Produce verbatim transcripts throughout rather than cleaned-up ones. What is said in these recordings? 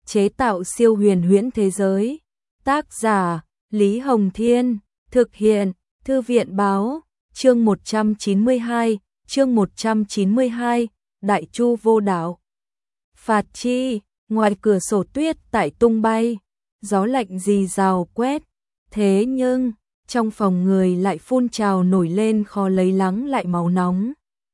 chế tạo siêu huyền huyễn thế giới. Tác giả Lý Hồng Thiên, thực hiện Thư viện Báo, chương một trăm chín mươi hai, chương một trăm chín mươi hai, Đại Chu vô đạo. Phạt chi, ngoài cửa sổ tuyết tại tung bay, gió lạnh rì rào quét, thế nhưng trong phòng người lại phun trào nổi lên khó lấy lắng lại máu nóng.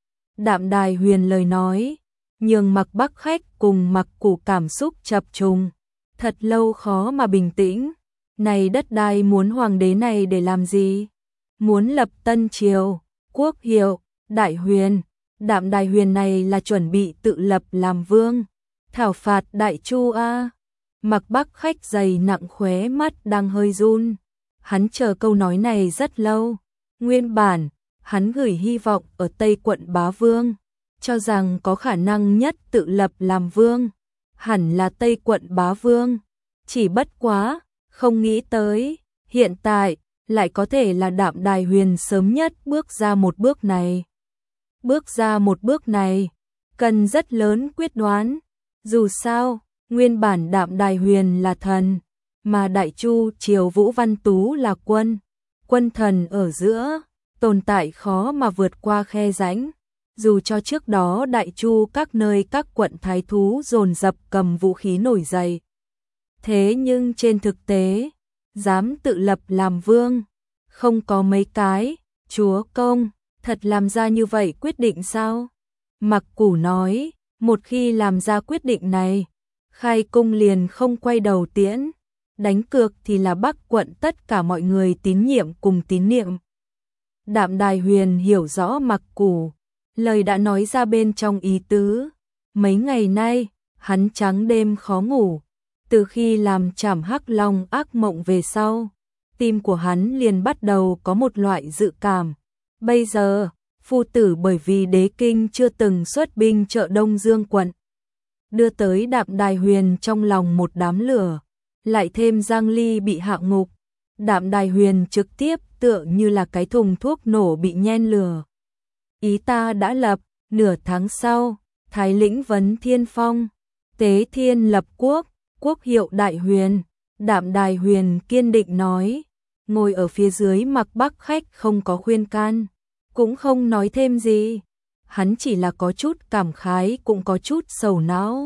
Đạm Đài Huyền lời nói, nhường Mặc Bắc Khách cùng Mặc Củ cảm xúc chập trùng, thật lâu khó mà bình tĩnh. Này đất đai muốn hoàng đế này để làm gì? Muốn lập tân triều, quốc hiệu, Đại Huyền. Đạm Đài Huyền này là chuẩn bị tự lập làm vương, thảo phạt Đại Chu a. Mặc Bắc Khách dày nặng khóe mắt đang hơi run. Hắn chờ câu nói này rất lâu. Nguyên bản, hắn gửi hy vọng ở Tây quận bá vương, cho rằng có khả năng nhất tự lập làm vương, hẳn là Tây quận bá vương. Chỉ bất quá, không nghĩ tới, hiện tại, lại có thể là Đạm Đài Huyền sớm nhất bước ra một bước này. Bước ra một bước này, cần rất lớn quyết đoán. Dù sao, nguyên bản Đạm Đài Huyền là thần, mà Đại Chu triều Vũ Văn Tú là quân. Quân thần ở giữa, tồn tại khó mà vượt qua khe rãnh. Dù cho trước đó Đại Chu các nơi các quận thái thú dồn dập cầm vũ khí nổi dậy. Thế nhưng trên thực tế, dám tự lập làm vương, không có mấy cái. Chúa công, thật làm ra như vậy quyết định sao? Mặc Củ nói, một khi làm ra quyết định này, khai cung liền không quay đầu tiễn. Đánh cược thì là Bắc quận tất cả mọi người tín nhiệm cùng tín niệm. Đạm Đài Huyền hiểu rõ Mặc Củ, lời đã nói ra bên trong ý tứ. Mấy ngày nay, hắn trắng đêm khó ngủ. Từ khi làm Trảm Hắc Long ác mộng về sau, tim của hắn liền bắt đầu có một loại dự cảm. Bây giờ, phu tử bởi vì đế kinh chưa từng xuất binh trợ Đông Dương quận, đưa tới Đạm Đài Huyền trong lòng một đám lửa. Lại thêm Giang Ly bị hạ ngục, Đạm Đài Huyền trực tiếp tựa như là cái thùng thuốc nổ bị nhen lửa. Ý ta đã lập, nửa tháng sau, Thái lĩnh vấn thiên phong, tế thiên lập quốc, quốc hiệu Đại Huyền. Đạm Đài Huyền kiên định nói, ngồi ở phía dưới Mặc Bắc Khách không có khuyên can, cũng không nói thêm gì. Hắn chỉ là có chút cảm khái cũng có chút sầu não.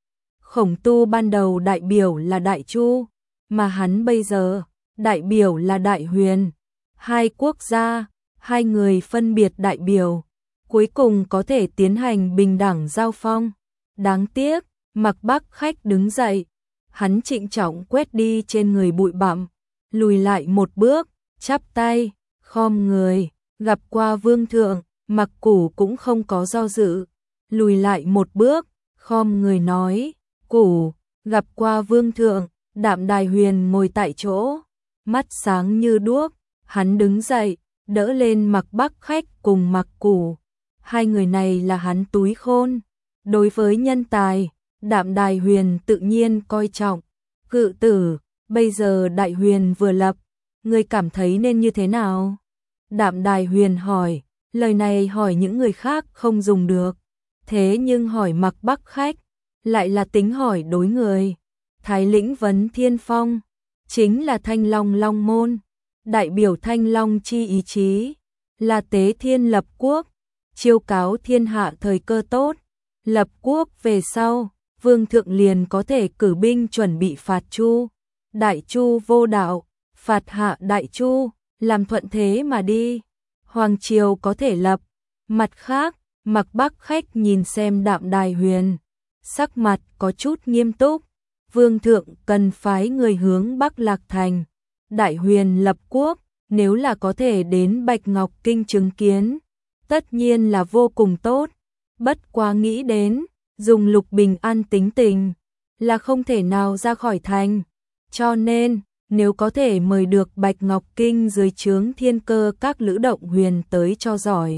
Khổng Tu ban đầu đại biểu là Đại Chu, mà hắn bây giờ đại biểu là Đại Huyền. Hai quốc gia, hai người phân biệt đại biểu, cuối cùng có thể tiến hành bình đẳng giao phong. Đáng tiếc, Mặc Bắc Khách đứng dậy, hắn trịnh trọng quét đi trên người bụi bặm, lùi lại một bước, chắp tay, khom người, gặp qua vương thượng. Mặc Củ cũng không có do dự, lùi lại một bước, khom người nói, Củ, gặp qua vương thượng. Đạm Đài Huyền ngồi tại chỗ, mắt sáng như đuốc, hắn đứng dậy, đỡ lên Mặc Bắc Khách cùng Mặc Củ. Hai người này là hắn túi khôn. Đối với nhân tài, Đạm Đài Huyền tự nhiên coi trọng. Cự tử, bây giờ Đại Huyền vừa lập, ngươi cảm thấy nên như thế nào? Đạm Đài Huyền hỏi, lời này hỏi những người khác không dùng được, thế nhưng hỏi Mặc Bắc Khách, lại là tính hỏi đối người. Thái lĩnh vấn thiên phong, chính là Thanh Long Long môn, đại biểu Thanh Long chi ý chí, là tế thiên lập quốc, chiêu cáo thiên hạ thời cơ tốt. Lập quốc về sau, vương thượng liền có thể cử binh chuẩn bị phạt Chu. Đại Chu vô đạo, phạt hạ Đại Chu, làm thuận thế mà đi. Hoàng triều có thể lập. Mặt khác, Mặc Bắc Khách nhìn xem Đạm Đài Huyền, sắc mặt có chút nghiêm túc. Vương thượng cần phái người hướng Bắc Lạc Thành, Đại Huyền lập quốc, nếu là có thể đến Bạch Ngọc Kinh chứng kiến, tất nhiên là vô cùng tốt. Bất quá nghĩ đến, dùng Lục Bình An tính tình, là không thể nào ra khỏi thành. Cho nên, nếu có thể mời được Bạch Ngọc Kinh dưới trướng thiên cơ các lữ động huyền tới cho giỏi.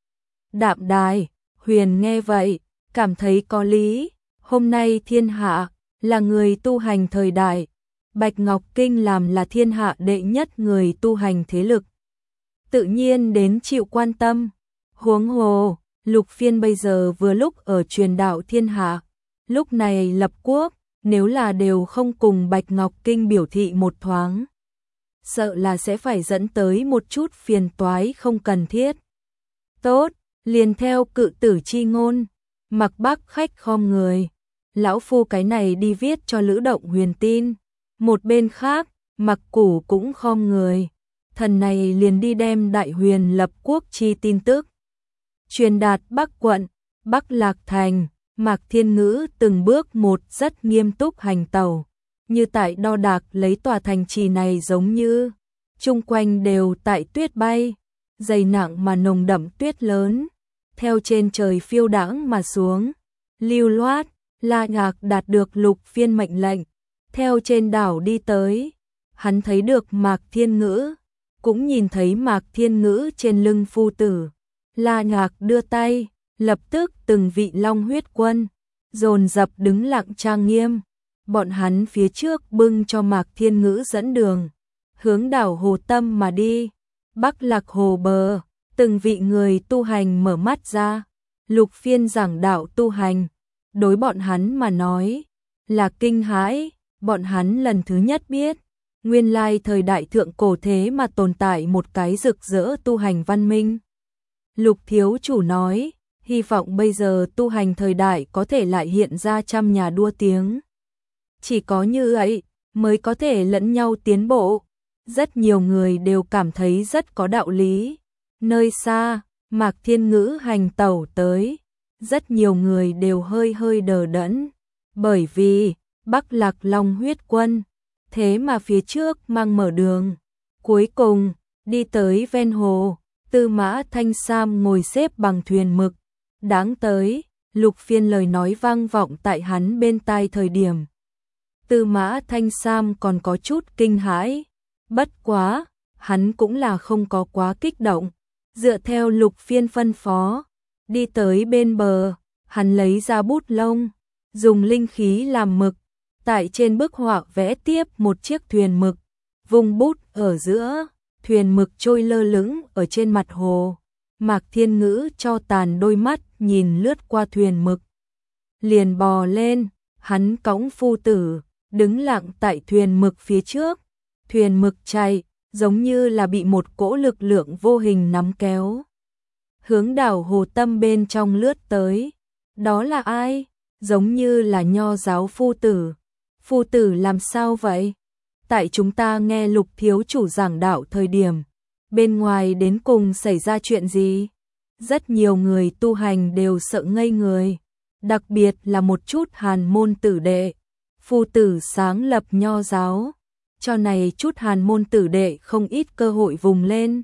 Đạm Đài Huyền nghe vậy, cảm thấy có lý. Hôm nay thiên hạ là người tu hành thời đại, Bạch Ngọc Kinh làm là thiên hạ đệ nhất người tu hành thế lực, tự nhiên đến chịu quan tâm. Huống hồ, Lục Phiên bây giờ vừa lúc ở truyền đạo thiên hạ, lúc này lập quốc, nếu là đều không cùng Bạch Ngọc Kinh biểu thị một thoáng, sợ là sẽ phải dẫn tới một chút phiền toái không cần thiết. Tốt, liền theo cự tử chi ngôn, Mạc Bắc khách khom người, lão phu cái này đi viết cho Lữ Động Huyền tin. Một bên khác, Mạc Củ cũng khom người, thần này liền đi đem Đại Huyền lập quốc chi tin tức truyền đạt Bắc quận, Bắc Lạc thành. Mạc Thiên Ngữ từng bước một rất nghiêm túc hành tẩu, như tại đo đạc lấy tòa thành trì này, giống như chung quanh đều tại tuyết bay, dày nặng mà nồng đậm tuyết lớn, theo trên trời phiêu đãng mà xuống. Lưu loát, La Ngạc đạt được Lục Phiên mệnh lệnh, theo trên đảo đi tới. Hắn thấy được Mạc Thiên Ngữ, cũng nhìn thấy Mạc Thiên Ngữ trên lưng phu tử. La Ngạc đưa tay, lập tức từng vị long huyết quân dồn dập đứng lặng trang nghiêm. Bọn hắn phía trước bưng cho Mạc Thiên Ngữ dẫn đường, hướng đảo Hồ Tâm mà đi. Bắc Lạc Hồ bờ, từng vị người tu hành mở mắt ra. Lục Phiên giảng đạo tu hành, đối bọn hắn mà nói là kinh hãi. Bọn hắn lần thứ nhất biết, nguyên lai thời đại thượng cổ thế mà tồn tại một cái rực rỡ tu hành văn minh. Lục thiếu chủ nói, hy vọng bây giờ tu hành thời đại có thể lại hiện ra trăm nhà đua tiếng. Chỉ có như vậy mới có thể lẫn nhau tiến bộ. Rất nhiều người đều cảm thấy rất có đạo lý. Nơi xa, Mạc Thiên Ngữ hành tẩu tới, rất nhiều người đều hơi hơi đờ đẫn, bởi vì Bắc Lạc Long huyết quân, thế mà phía trước mang mở đường. Cuối cùng, đi tới ven hồ, Tư Mã Thanh Sam ngồi xếp bằng thuyền mực. Đáng tới, Lục Phiên lời nói vang vọng tại hắn bên tai thời điểm, Tư Mã Thanh Sam còn có chút kinh hãi. Bất quá, hắn cũng là không có quá kích động. Dựa theo Lục Phiên phân phó, đi tới bên bờ, hắn lấy ra bút lông, dùng linh khí làm mực, tại trên bức họa vẽ tiếp một chiếc thuyền mực, vung bút ở giữa, thuyền mực trôi lơ lửng ở trên mặt hồ. Mạc Thiên Ngữ cho tàn đôi mắt nhìn lướt qua thuyền mực, liền bò lên, hắn cõng phu tử, đứng lặng tại thuyền mực phía trước. Thuyền mực chạy, giống như là bị một cỗ lực lượng vô hình nắm kéo, hướng đảo Hồ Tâm bên trong lướt tới. Đó là ai? Giống như là Nho giáo phu tử. Phu tử làm sao vậy? Tại chúng ta nghe Lục thiếu chủ giảng đạo thời điểm, bên ngoài đến cùng xảy ra chuyện gì? Rất nhiều người tu hành đều sợ ngây người, đặc biệt là một chút hàn môn tử đệ. Phu tử sáng lập Nho giáo, cho này chút hàn môn tử đệ không ít cơ hội vùng lên.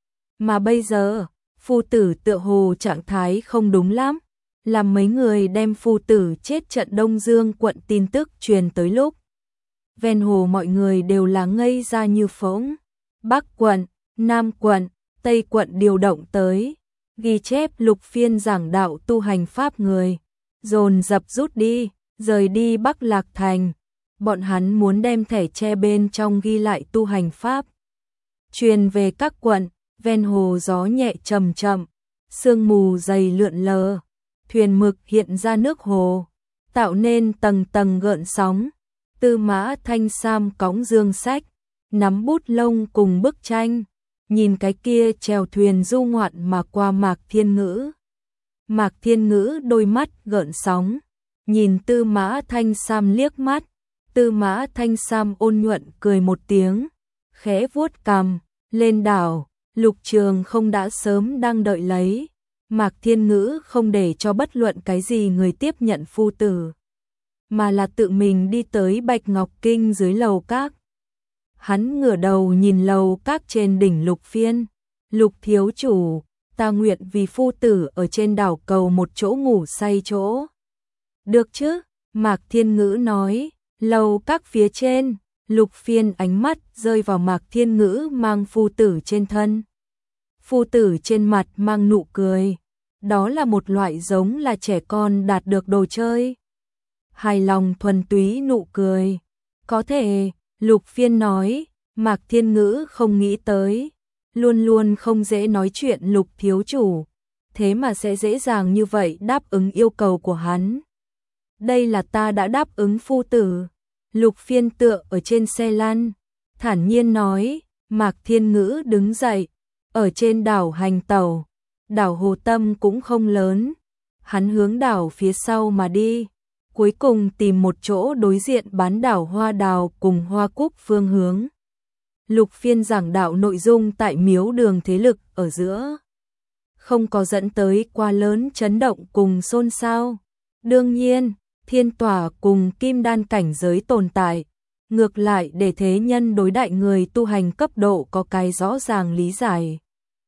Mà bây giờ, phu tử tựa hồ trạng thái không đúng lắm, làm mấy người đem phu tử chết trận Đông Dương quận tin tức truyền tới lúc, ven hồ mọi người đều là ngây ra như phỗng. Bắc quận, Nam quận, Tây quận điều động tới, ghi chép Lục Phiên giảng đạo tu hành pháp người, dồn dập rút đi, rời đi Bắc Lạc thành. Bọn hắn muốn đem thẻ tre bên trong ghi lại tu hành pháp truyền về các quận. Ven hồ gió nhẹ chậm chậm, sương mù dày lượn lờ, thuyền mực hiện ra nước hồ, tạo nên tầng tầng gợn sóng. Tư Mã Thanh Sam cõng dương sách, nắm bút lông cùng bức tranh, nhìn cái kia chèo thuyền du ngoạn mà qua Mạc Thiên Ngữ. Mạc Thiên Ngữ đôi mắt gợn sóng, nhìn Tư Mã Thanh Sam liếc mắt. Tư Mã Thanh Sam ôn nhuận cười một tiếng, khẽ vuốt cằm. Lên đảo, Lục Trường không đã sớm đang đợi lấy. Mạc Thiên Ngữ không để cho bất luận cái gì người tiếp nhận phu tử, mà là tự mình đi tới Bạch Ngọc Kinh dưới lầu các. Hắn ngửa đầu nhìn lầu các trên đỉnh Lục Phiên. Lục thiếu chủ, ta nguyện vì phu tử ở trên đảo cầu một chỗ ngủ say chỗ. Được chứ? Mạc Thiên Ngữ nói. Lầu các phía trên, Lục Phiên ánh mắt rơi vào Mạc Thiên Ngữ mang phu tử trên thân. Phu tử trên mặt mang nụ cười, đó là một loại giống là trẻ con đạt được đồ chơi. Hài lòng thuần túy nụ cười. Có thể, Lục Phiên nói, Mạc Thiên Ngữ không nghĩ tới, luôn luôn không dễ nói chuyện Lục thiếu chủ, thế mà sẽ dễ dàng như vậy đáp ứng yêu cầu của hắn. Đây là ta đã đáp ứng phu tử. Lục Phiên tựa ở trên xe lăn, thản nhiên nói. Mạc Thiên Ngữ đứng dậy, ở trên đảo hành tàu. Đảo Hồ Tâm cũng không lớn. Hắn hướng đảo phía sau mà đi, cuối cùng tìm một chỗ đối diện bán đảo Hoa Đào cùng Hoa Cúc phương hướng. Lục Phiên giảng đạo nội dung tại miếu đường thế lực ở giữa, không có dẫn tới quá lớn chấn động cùng xôn xao. Đương nhiên, thiên tỏa cùng kim đan cảnh giới tồn tại, ngược lại để thế nhân đối đại người tu hành cấp độ có cái rõ ràng lý giải.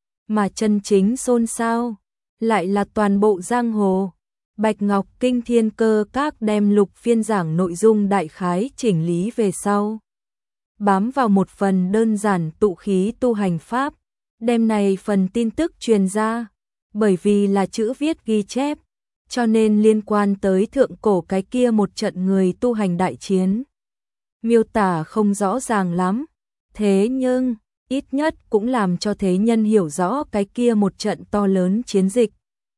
Mà chân chính xôn xao lại là toàn bộ giang hồ. Bạch Ngọc Kinh Thiên Cơ Các đem Lục Phiên giảng nội dung đại khái chỉnh lý về sau, bám vào một phần đơn giản tụ khí tu hành pháp, đem này phần tin tức truyền ra. Bởi vì là chữ viết ghi chép, cho nên liên quan tới thượng cổ cái kia một trận người tu hành đại chiến, miêu tả không rõ ràng lắm, thế nhưng ít nhất cũng làm cho thế nhân hiểu rõ cái kia một trận to lớn chiến dịch.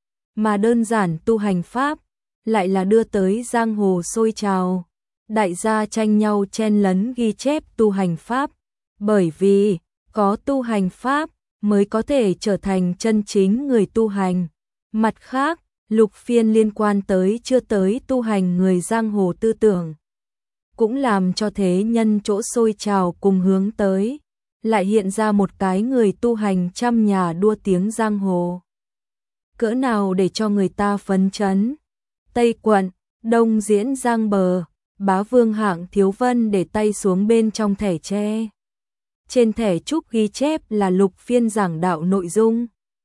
Mà đơn giản tu hành pháp lại là đưa tới giang hồ sôi trào, đại gia tranh nhau chen lấn ghi chép tu hành pháp, bởi vì có tu hành pháp mới có thể trở thành chân chính người tu hành. Mặt khác, Lục Phiên liên quan tới chưa tới tu hành người giang hồ tư tưởng, cũng làm cho thế nhân chỗ sôi trào cùng hướng tới, lại hiện ra một cái người tu hành trăm nhà đua tiếng giang hồ. Cỡ nào để cho người ta phấn chấn. Tây quận, Đông Diễn Giang Bờ, Bá Vương Hạng Thiếu Vân để tay xuống bên trong thẻ tre. Trên thẻ trúc ghi chép là Lục Phiên giảng đạo nội dung.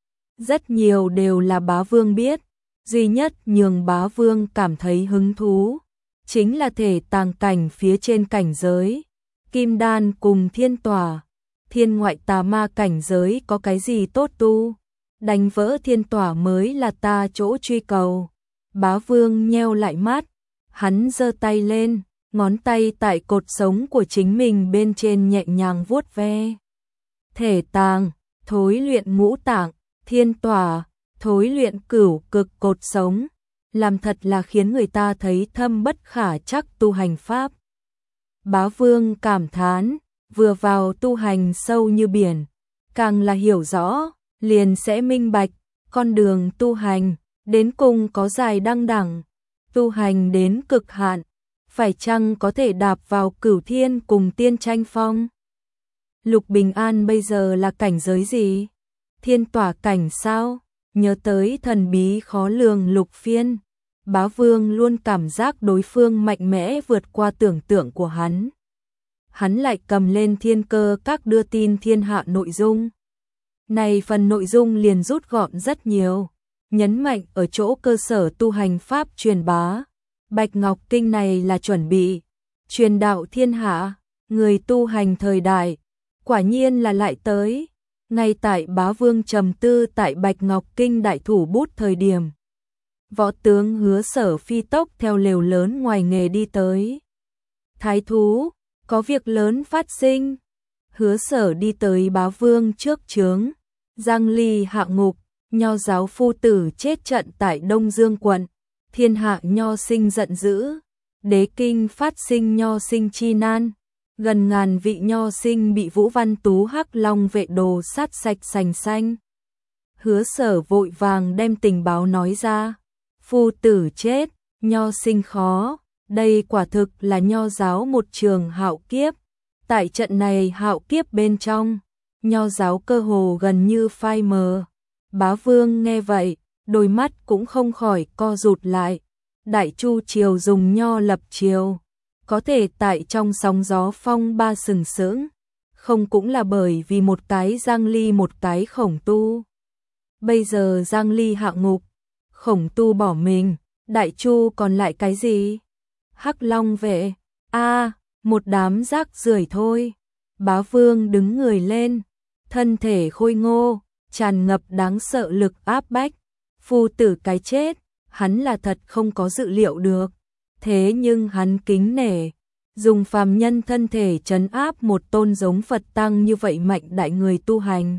Rất nhiều đều là Bá Vương biết, duy nhất nhường Bá Vương cảm thấy hứng thú chính là thể tàng cảnh phía trên cảnh giới, kim đan cùng thiên tỏa, thiên ngoại tà ma cảnh giới có cái gì tốt tu, đánh vỡ thiên tỏa mới là ta chỗ truy cầu. Bá Vương nheo lại mắt, hắn giơ tay lên, ngón tay tại cột sống của chính mình bên trên nhẹ nhàng vuốt ve. Thể tàng, thối luyện ngũ tạng, thiên tỏa, thối luyện cửu cực cột sống, làm thật là khiến người ta thấy thâm bất khả trắc tu hành pháp. Bá Vương cảm thán, vừa vào tu hành sâu như biển, càng là hiểu rõ, liền sẽ minh bạch, con đường tu hành, đến cùng có dài đăng đẳng, tu hành đến cực hạn, phải chăng có thể đạp vào cửu thiên cùng tiên tranh phong. Lục Bình An bây giờ là cảnh giới gì? Thiên tỏa cảnh sao? Nhớ tới thần bí khó lường Lục Phiên, Bá Vương luôn cảm giác đối phương mạnh mẽ vượt qua tưởng tượng của hắn. Hắn lại cầm lên Thiên Cơ Các đưa tin thiên hạ nội dung. Này phần nội dung liền rút gọn rất nhiều, nhấn mạnh ở chỗ cơ sở tu hành pháp truyền bá. Bạch Ngọc Kinh này là chuẩn bị truyền đạo thiên hạ, người tu hành thời đại, quả nhiên là lại tới. Ngay tại Bá Vương trầm tư tại Bạch Ngọc Kinh đại thủ bút thời điểm, võ tướng Hứa Sở phi tốc theo lều lớn ngoài nghề đi tới. Thái thú, có việc lớn phát sinh. Hứa Sở đi tới Bá Vương trước trướng. Giang Ly hạ ngục, Nho giáo phu tử chết trận tại Đông Dương quận, thiên hạ nho sinh giận dữ, đế kinh phát sinh nho sinh chi nan, gần ngàn vị nho sinh bị Vũ Văn Tú Hắc Long vệ đồ sát sạch sành xanh. Hứa Sở vội vàng đem tình báo nói ra, phu tử chết, nho sinh khó, đây quả thực là nho giáo một trường hạo kiếp. Tại trận này hạo kiếp bên trong, nho giáo cơ hồ gần như phai mờ. Bá Vương nghe vậy, đôi mắt cũng không khỏi co rụt lại. Đại Chu triều dùng nho lập triều, có thể tại trong sóng gió phong ba sừng sững, không cũng là bởi vì một cái Giang Ly một cái Khổng Tu. Bây giờ Giang Ly hạ ngục, Khổng Tu bỏ mình, Đại Chu còn lại cái gì? Hắc Long vệ, a, một đám rác rưởi thôi. Bá Vương đứng người lên, thân thể khôi ngô, tràn ngập đáng sợ lực áp bách. Phu tử cái chết, hắn là thật không có dự liệu được. Thế nhưng hắn kính nể, dùng phàm nhân thân thể trấn áp một tôn giống Phật tăng như vậy mạnh đại người tu hành.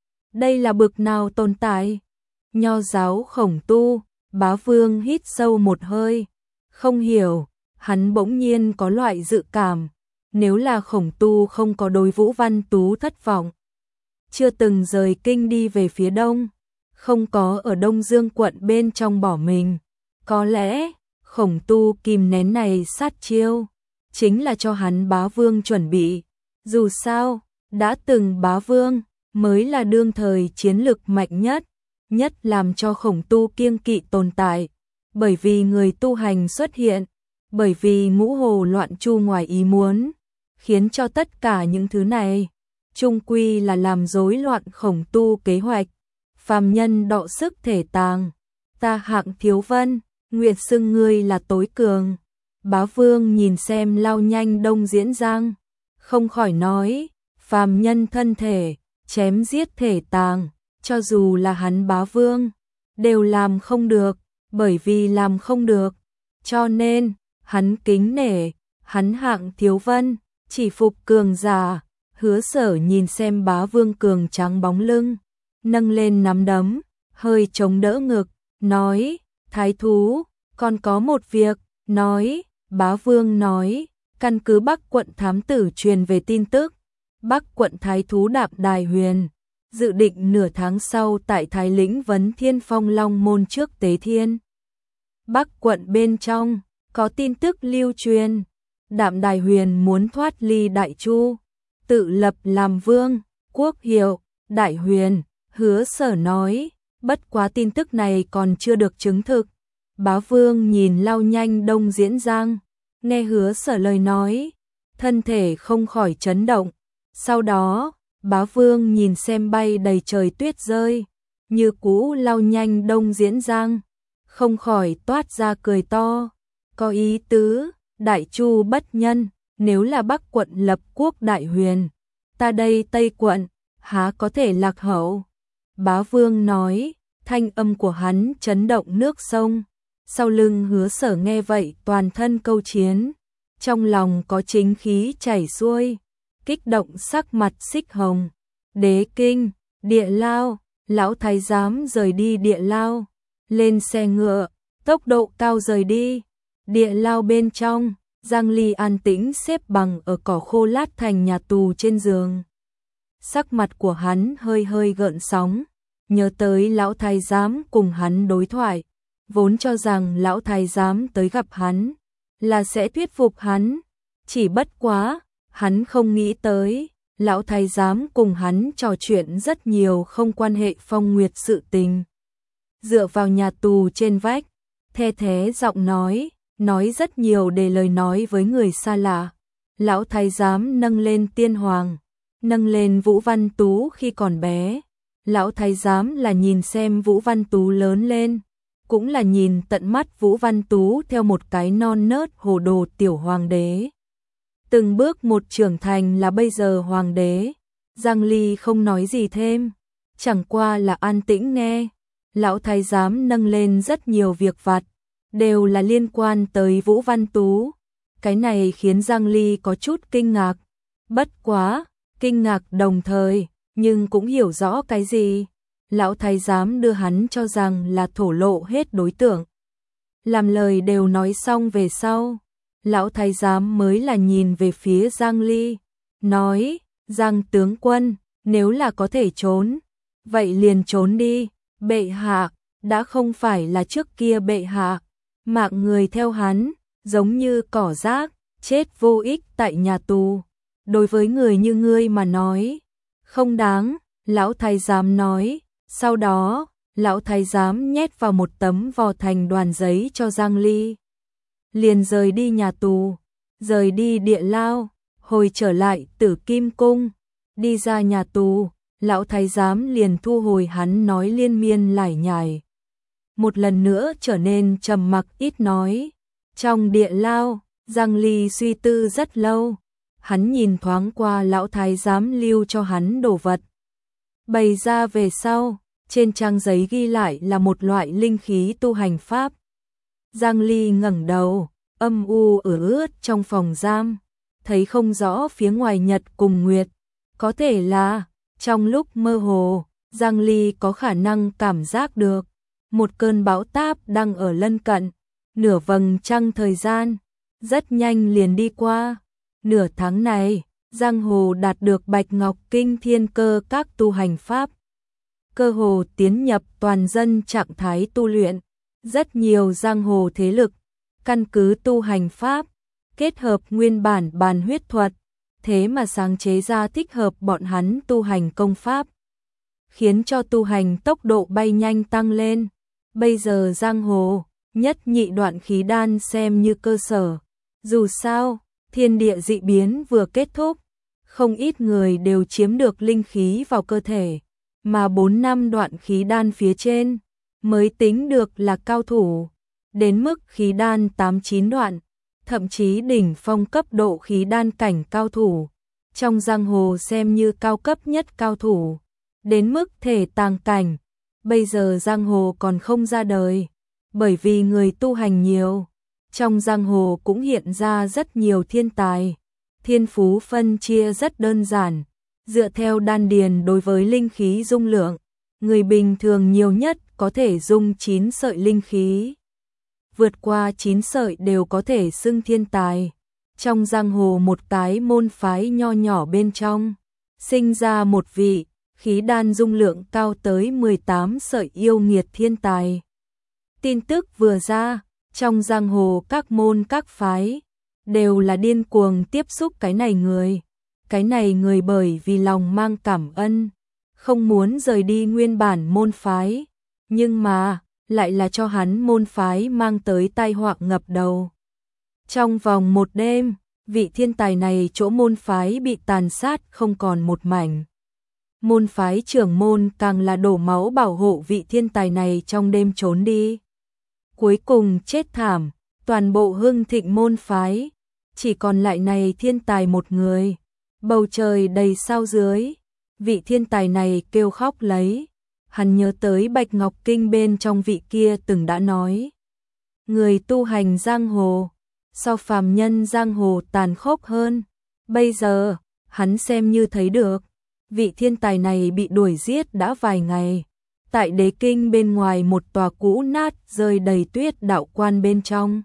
Đây là bực nào tồn tại? Nho giáo Khổng Tu, Bá Vương hít sâu một hơi, Không hiểu, hắn bỗng nhiên có loại dự cảm, nếu là Khổng Tu không có đối Vũ Văn Tú thất vọng, chưa từng rời kinh đi về phía đông, không có ở Đông Dương quận bên trong bỏ mình, có lẽ Khổng Tu kìm nén này sát chiêu, chính là cho hắn bá vương chuẩn bị, dù sao, đã từng bá vương, mới là đương thời chiến lực mạnh nhất, nhất làm cho Khổng Tu kiêng kỵ tồn tại, bởi vì người tu hành xuất hiện, bởi vì ngũ hồ loạn chu ngoài ý muốn, khiến cho tất cả những thứ này, chung quy là làm rối loạn Khổng Tu kế hoạch, phàm nhân đọ sức thể tàng, ta Hạng Thiếu Vân, nguyệt xưng ngươi là tối cường. Bá vương nhìn xem lao nhanh Đông Diễn Giang, không khỏi nói, phàm nhân thân thể, chém giết thể tàng, cho dù là hắn bá vương, đều làm không được, bởi vì làm không được, cho nên, hắn kính nể, hắn Hạng Thiếu Vân, chỉ phục cường giả. Hứa Sở nhìn xem bá vương cường tráng bóng lưng, nâng lên nắm đấm, hơi chống đỡ ngực, nói, thái thú, còn có một việc, nói, bá vương nói, căn cứ Bắc quận thám tử truyền về tin tức, Bắc quận thái thú Đạm Đài Huyền, dự định nửa tháng sau tại Thái Lĩnh Vấn Thiên Phong Long môn trước tế thiên. Bắc quận bên trong, có tin tức lưu truyền, Đạm Đài Huyền muốn thoát ly Đại Chu, tự lập làm vương, quốc hiệu, Đại Huyền. Hứa Sở nói, bất quá tin tức này còn chưa được chứng thực. Bá vương nhìn lao nhanh Đông Diễn Giang, nghe Hứa Sở lời nói, thân thể không khỏi chấn động. Sau đó, bá vương nhìn xem bay đầy trời tuyết rơi, như cũ lao nhanh Đông Diễn Giang, không khỏi toát ra cười to, có ý tứ, Đại Chu bất nhân, nếu là Bắc quận lập quốc Đại Huyền, ta đây Tây quận, há có thể lạc hậu. Bá vương nói, thanh âm của hắn chấn động nước sông, sau lưng Hứa Sở nghe vậy toàn thân câu chiến, trong lòng có chính khí chảy xuôi, kích động sắc mặt xích hồng. Đế kinh, Địa Lao, lão thái giám rời đi Địa Lao, lên xe ngựa, tốc độ cao rời đi. Địa Lao bên trong, Giang Ly an tĩnh xếp bằng ở cỏ khô lát thành nhà tù trên giường. Sắc mặt của hắn hơi hơi gợn sóng, nhớ tới lão thái giám cùng hắn đối thoại, vốn cho rằng lão thái giám tới gặp hắn là sẽ thuyết phục hắn, chỉ bất quá, hắn không nghĩ tới, lão thái giám cùng hắn trò chuyện rất nhiều không quan hệ Phong Nguyệt sự tình. Dựa vào nhà tù trên vách, the thế giọng nói, nói rất nhiều để lời nói với người xa lạ. Lão thái giám nâng lên Tiên Hoàng, nâng lên Vũ Văn Tú khi còn bé. Lão thái giám là nhìn xem Vũ Văn Tú lớn lên, cũng là nhìn tận mắt Vũ Văn Tú theo một cái non nớt hồ đồ tiểu hoàng đế. Từng bước một trưởng thành là bây giờ hoàng đế. Giang Ly không nói gì thêm, chẳng qua là an tĩnh nghe. Lão thái giám nâng lên rất nhiều việc vặt, đều là liên quan tới Vũ Văn Tú. Cái này khiến Giang Ly có chút kinh ngạc. Bất quá, kinh ngạc đồng thời, nhưng cũng hiểu rõ cái gì. Lão thái giám đưa hắn cho rằng là thổ lộ hết đối tượng. Làm lời đều nói xong về sau, lão thái giám mới là nhìn về phía Giang Ly, nói, Giang tướng quân, nếu là có thể trốn, vậy liền trốn đi, bệ hạ, đã không phải là trước kia bệ hạ, mạng người theo hắn, giống như cỏ rác, chết vô ích tại nhà tù. Đối với người như ngươi mà nói, không đáng, lão thái giám nói. Sau đó, lão thái giám nhét vào một tấm vò thành đoàn giấy cho Giang Ly. Liền rời đi nhà tù, rời đi Địa Lao, hồi trở lại Tử Kim Cung. Đi ra nhà tù, lão thái giám liền thu hồi hắn nói liên miên lải nhải. Một lần nữa trở nên trầm mặc ít nói. Trong Địa Lao, Giang Ly suy tư rất lâu. Hắn nhìn thoáng qua lão thái giám lưu cho hắn đồ vật. Bày ra về sau, trên trang giấy ghi lại là một loại linh khí tu hành pháp. Giang Ly ngẩng đầu, âm u ử ướt trong phòng giam, thấy không rõ phía ngoài nhật cùng nguyệt. Có thể là, trong lúc mơ hồ, Giang Ly có khả năng cảm giác được một cơn bão táp đang ở lân cận. nửa vầng trăng thời gian, rất nhanh liền đi qua. Nửa tháng này, giang hồ đạt được Bạch Ngọc Kinh Thiên Cơ các tu hành pháp. Cơ hồ tiến nhập toàn dân trạng thái tu luyện. Rất nhiều giang hồ thế lực, căn cứ tu hành pháp, kết hợp nguyên bản bàn huyết thuật, thế mà sáng chế ra thích hợp bọn hắn tu hành công pháp, khiến cho tu hành tốc độ bay nhanh tăng lên. Bây giờ giang hồ, nhất nhị đoạn khí đan xem như cơ sở. Dù sao, thiên địa dị biến vừa kết thúc, không ít người đều chiếm được linh khí vào cơ thể, mà bốn năm đoạn khí đan phía trên mới tính được là cao thủ, đến mức khí đan tám chín đoạn, thậm chí đỉnh phong cấp độ khí đan cảnh cao thủ, trong giang hồ xem như cao cấp nhất cao thủ, đến mức thể tàng cảnh, bây giờ giang hồ còn không ra đời, bởi vì người tu hành nhiều, trong giang hồ cũng hiện ra rất nhiều thiên tài, thiên phú phân chia rất đơn giản, dựa theo đan điền đối với linh khí dung lượng, người bình thường nhiều nhất có thể dung chín sợi linh khí. Vượt qua chín sợi đều có thể xưng thiên tài. Trong giang hồ một cái môn phái nho nhỏ bên trong, sinh ra một vị, khí đan dung lượng cao tới mười tám sợi yêu nghiệt thiên tài. Tin tức vừa ra, trong giang hồ các môn các phái, đều là điên cuồng tiếp xúc cái này người. Cái này người bởi vì lòng mang cảm ân, không muốn rời đi nguyên bản môn phái, nhưng mà lại là cho hắn môn phái mang tới tai họa ngập đầu. Trong vòng một đêm, vị thiên tài này chỗ môn phái bị tàn sát không còn một mảnh. Môn phái trưởng môn càng là đổ máu bảo hộ vị thiên tài này trong đêm trốn đi. Cuối cùng chết thảm, toàn bộ hưng thịnh môn phái, chỉ còn lại này thiên tài một người. Bầu trời đầy sao dưới, vị thiên tài này kêu khóc lấy. Hắn nhớ tới Bạch Ngọc Kinh bên trong vị kia từng đã nói. Người tu hành giang hồ, so phàm nhân giang hồ tàn khốc hơn. Bây giờ, hắn xem như thấy được. Vị thiên tài này bị đuổi giết đã vài ngày. Tại đế kinh bên ngoài một tòa cũ nát rơi đầy tuyết đạo quan bên trong.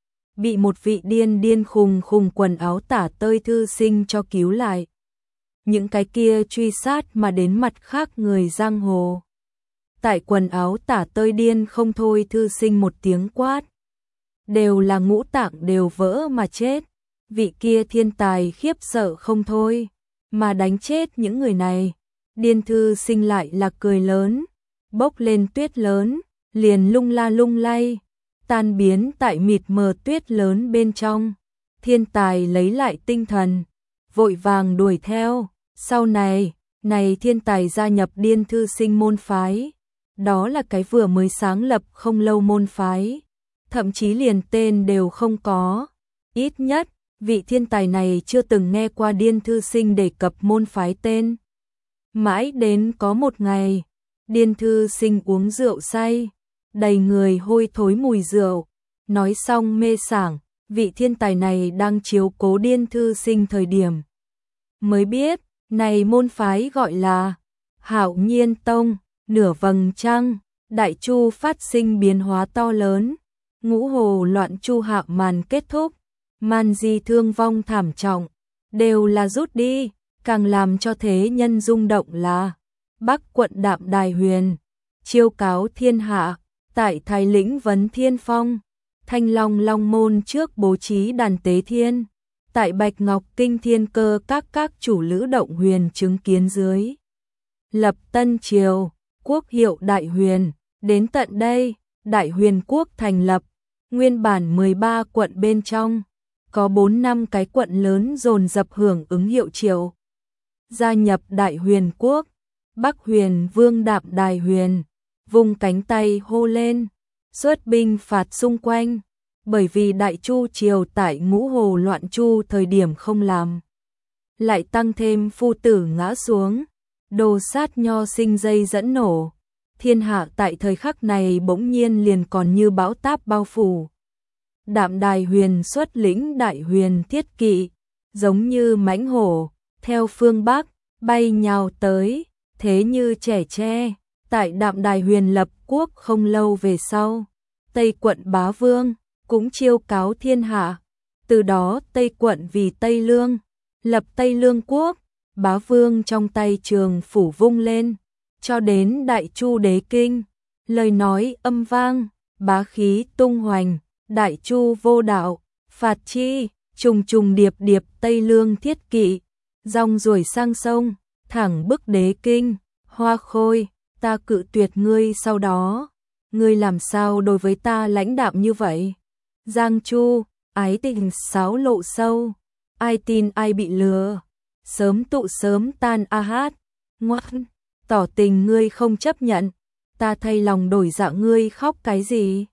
Bị một vị điên điên khùng khùng quần áo tả tơi thư sinh cho cứu lại. Những cái kia truy sát mà đến mặt khác người giang hồ. Tại quần áo tả tơi điên không thôi thư sinh một tiếng quát. Đều là ngũ tạng đều vỡ mà chết. Vị kia thiên tài khiếp sợ không thôi, mà đánh chết những người này. Điên thư sinh lại là cười lớn, bốc lên tuyết lớn, liền lung la lung lay, tan biến tại mịt mờ tuyết lớn bên trong. Thiên tài lấy lại tinh thần, vội vàng đuổi theo. Sau này, này thiên tài gia nhập điên thư sinh môn phái. Đó là cái vừa mới sáng lập không lâu môn phái, thậm chí liền tên đều không có. Ít nhất, vị thiên tài này chưa từng nghe qua điên thư sinh đề cập môn phái tên. Mãi đến có một ngày, điên thư sinh uống rượu say, đầy người hôi thối mùi rượu, nói xong mê sảng, vị thiên tài này đang chiếu cố điên thư sinh thời điểm. Mới biết, này môn phái gọi là Hạo Nhiên Tông. Nửa vầng trăng, đại chu phát sinh biến hóa to lớn, ngũ hồ loạn chu hạ màn kết thúc, man di thương vong thảm trọng, đều là rút đi, càng làm cho thế nhân rung động là Bắc quận Đạm Đài Huyền, chiêu cáo thiên hạ, tại Thái lĩnh Vấn Thiên Phong, Thanh Long Long môn trước bố trí đàn tế thiên, tại Bạch Ngọc Kinh Thiên Cơ các các chủ lữ động huyền chứng kiến dưới. Lập Tân Triều, quốc hiệu Đại Huyền, đến tận đây, Đại Huyền quốc thành lập, nguyên bản mười ba quận bên trong, có bốn năm cái quận lớn dồn dập hưởng ứng hiệu triệu. Gia nhập Đại Huyền quốc, Bắc Huyền Vương Đạm Đài Huyền, vùng cánh tay hô lên, xuất binh phạt xung quanh, bởi vì Đại Chu triều tại ngũ hồ loạn chu thời điểm không làm. Lại tăng thêm phu tử ngã xuống, đồ sát nho sinh dây dẫn nổ, thiên hạ tại thời khắc này bỗng nhiên liền còn như bão táp bao phủ. Đạm Đài Huyền xuất lĩnh Đại Huyền thiết kỵ, giống như mãnh hổ, theo phương Bắc, bay nhào tới, thế như trẻ tre, tại Đạm Đài Huyền lập quốc không lâu về sau. Tây quận Bá Vương, cũng chiêu cáo thiên hạ. Từ đó Tây quận vì Tây Lương, lập Tây Lương quốc, bá vương trong tay trường phủ vung lên, cho đến Đại Chu đế kinh, lời nói âm vang, bá khí tung hoành, Đại Chu vô đạo, phạt chi, trùng trùng điệp điệp Tây Lương thiết kỵ, dòng ruổi sang sông, thẳng bức đế kinh. Hoa Khôi, ta cự tuyệt ngươi, sau đó ngươi làm sao đối với ta lãnh đạm như vậy? Giang Chu, ái tình xáo lộ sâu, ai tin ai bị lừa, sớm tụ sớm tan a hát, ngoan, tỏ tình ngươi không chấp nhận, ta thay lòng đổi dạ, ngươi khóc cái gì?